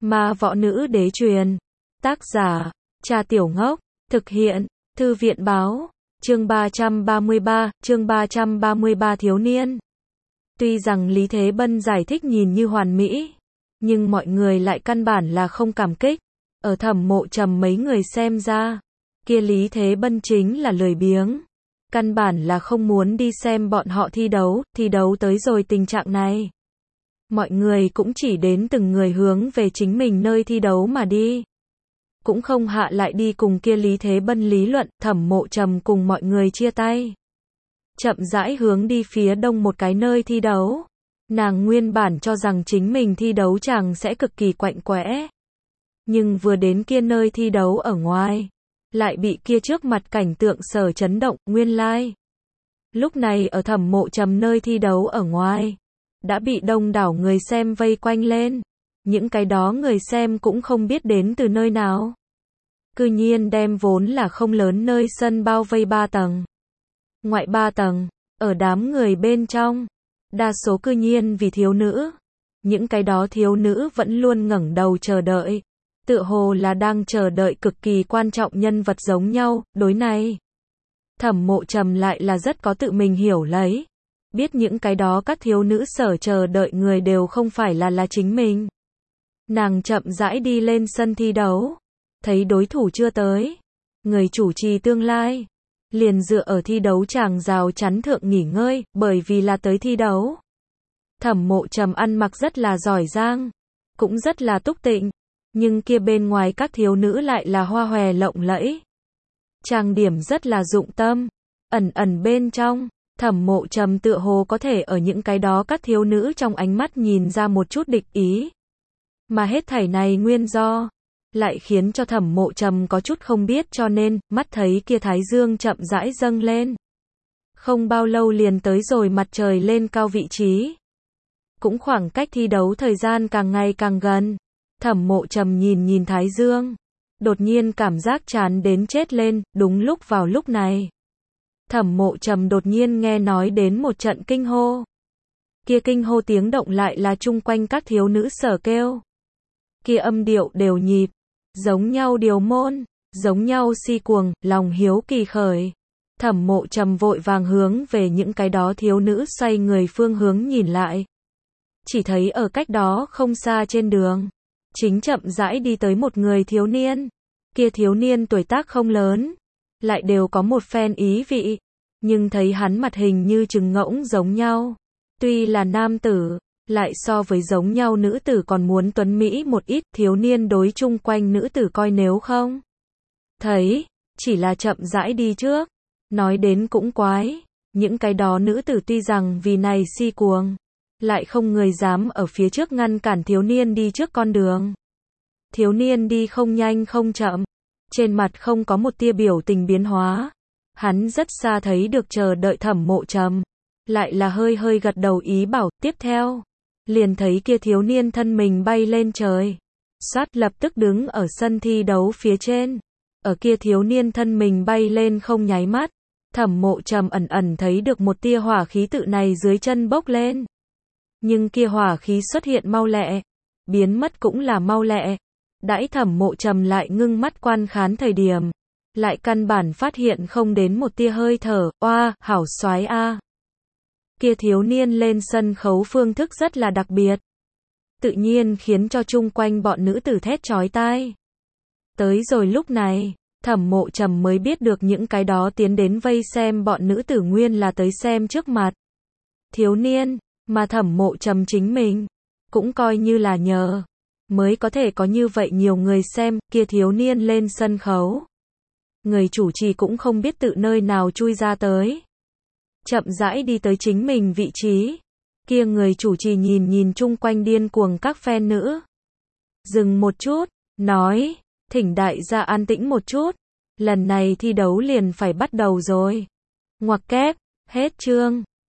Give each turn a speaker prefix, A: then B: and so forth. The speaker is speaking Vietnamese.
A: Ma Võ Nữ Đế Truyền. Tác giả, Cha Tiểu Ngốc. Thực hiện, Thư viện Báo. Chương 333, thiếu niên. Tuy rằng Lý Thế Bân giải thích nhìn như hoàn mỹ, nhưng mọi người lại căn bản là không cảm kích. Ở Thẩm Mộ Trầm mấy người xem ra, kia Lý Thế Bân chính là lười biếng. Căn bản là không muốn đi xem bọn họ thi đấu tới rồi tình trạng này. Mọi người cũng chỉ đến từng người hướng về chính mình nơi thi đấu mà đi. Cũng không hạ lại đi cùng kia Lý Thế Bân lý luận. Thẩm Mộ Trầm cùng mọi người chia tay, chậm rãi hướng đi phía đông một cái nơi thi đấu. Nàng nguyên bản cho rằng chính mình thi đấu chàng sẽ cực kỳ quạnh quẽ, nhưng vừa đến kia nơi thi đấu ở ngoài, lại bị kia trước mặt cảnh tượng sở chấn động. Nguyên lai, lúc này ở Thẩm Mộ Trầm nơi thi đấu ở ngoài, đã bị đông đảo người xem vây quanh lên. Những cái đó người xem cũng không biết đến từ nơi nào, cư nhiên đem vốn là không lớn nơi sân bao vây 3 tầng. Ngoại 3 tầng, ở đám người bên trong, đa số cư nhiên vì thiếu nữ. Những cái đó thiếu nữ vẫn luôn ngẩng đầu chờ đợi, tựa hồ là đang chờ đợi cực kỳ quan trọng nhân vật giống nhau. Đối này, Thẩm Mộ Trầm lại là rất có tự mình hiểu lấy, biết những cái đó các thiếu nữ sở chờ đợi người đều không phải là chính mình. Nàng chậm rãi đi lên sân thi đấu, thấy đối thủ chưa tới, người chủ trì tương lai liền dựa ở thi đấu chàng rào chắn thượng nghỉ ngơi, bởi vì là tới thi đấu. Thẩm Mộ Trầm ăn mặc rất là giỏi giang, cũng rất là túc tịnh, nhưng kia bên ngoài các thiếu nữ lại là hoa hòe lộng lẫy. Trang điểm rất là dụng tâm, ẩn bên trong, Thẩm Mộ Trầm tựa hồ có thể ở những cái đó các thiếu nữ trong ánh mắt nhìn ra một chút địch ý. Mà hết thảy này nguyên do lại khiến cho Thẩm Mộ Trầm có chút không biết, cho nên mắt thấy kia thái dương chậm rãi dâng lên, không bao lâu liền tới rồi mặt trời lên cao vị trí. Cũng khoảng cách thi đấu thời gian càng ngày càng gần. Thẩm Mộ Trầm nhìn thái dương, đột nhiên cảm giác chán đến chết lên. Đúng lúc vào lúc này, Thẩm Mộ Trầm đột nhiên nghe nói đến một trận kinh hô. Kia kinh hô tiếng động lại là chung quanh các thiếu nữ sở kêu. Kia âm điệu đều nhịp, giống nhau điều môn, giống nhau si cuồng, lòng hiếu kỳ khởi. Thẩm Mộ Trầm vội vàng hướng về những cái đó thiếu nữ xoay người phương hướng nhìn lại. Chỉ thấy ở cách đó không xa trên đường, chính chậm rãi đi tới một người thiếu niên. Kia thiếu niên tuổi tác không lớn, lại đều có một phen ý vị, nhưng thấy hắn mặt hình như trứng ngỗng giống nhau. Tuy là nam tử, lại so với giống nhau nữ tử còn muốn tuấn mỹ một ít. Thiếu niên đối chung quanh nữ tử coi nếu không thấy, chỉ là chậm rãi đi trước. Nói đến cũng quái, những cái đó nữ tử tuy rằng vì này si cuồng, lại không người dám ở phía trước ngăn cản thiếu niên đi trước con đường. Thiếu niên đi không nhanh không chậm, trên mặt không có một tia biểu tình biến hóa. Hắn rất xa thấy được chờ đợi Thẩm Mộ Trầm, lại là hơi gật đầu ý bảo. Tiếp theo, liền thấy kia thiếu niên thân mình bay lên trời, xoát lập tức đứng ở sân thi đấu phía trên. Ở kia thiếu niên thân mình bay lên không nháy mắt, Thẩm Mộ Trầm ẩn thấy được một tia hỏa khí tự này dưới chân bốc lên. Nhưng kia hỏa khí xuất hiện mau lẹ, biến mất cũng là mau lẹ. Đãi Thẩm Mộ Trầm lại ngưng mắt quan khán thời điểm, lại căn bản phát hiện không đến một tia hơi thở. Oa, hảo soái a. Kia thiếu niên lên sân khấu phương thức rất là đặc biệt, tự nhiên khiến cho chung quanh bọn nữ tử thét chói tai. Tới rồi lúc này, Thẩm Mộ Trầm mới biết được những cái đó tiến đến vây xem bọn nữ tử nguyên là tới xem trước mặt thiếu niên, mà Thẩm Mộ Trầm chính mình cũng coi như là nhờ mới có thể có như vậy nhiều người xem. Kia thiếu niên lên sân khấu, người chủ trì cũng không biết tự nơi nào chui ra tới, chậm rãi đi tới chính mình vị trí. Kia người chủ trì nhìn chung quanh điên cuồng các fan nữ, dừng một chút, nói, thỉnh đại gia an tĩnh một chút, lần này thi đấu liền phải bắt đầu rồi. Ngoặc kép, hết chương.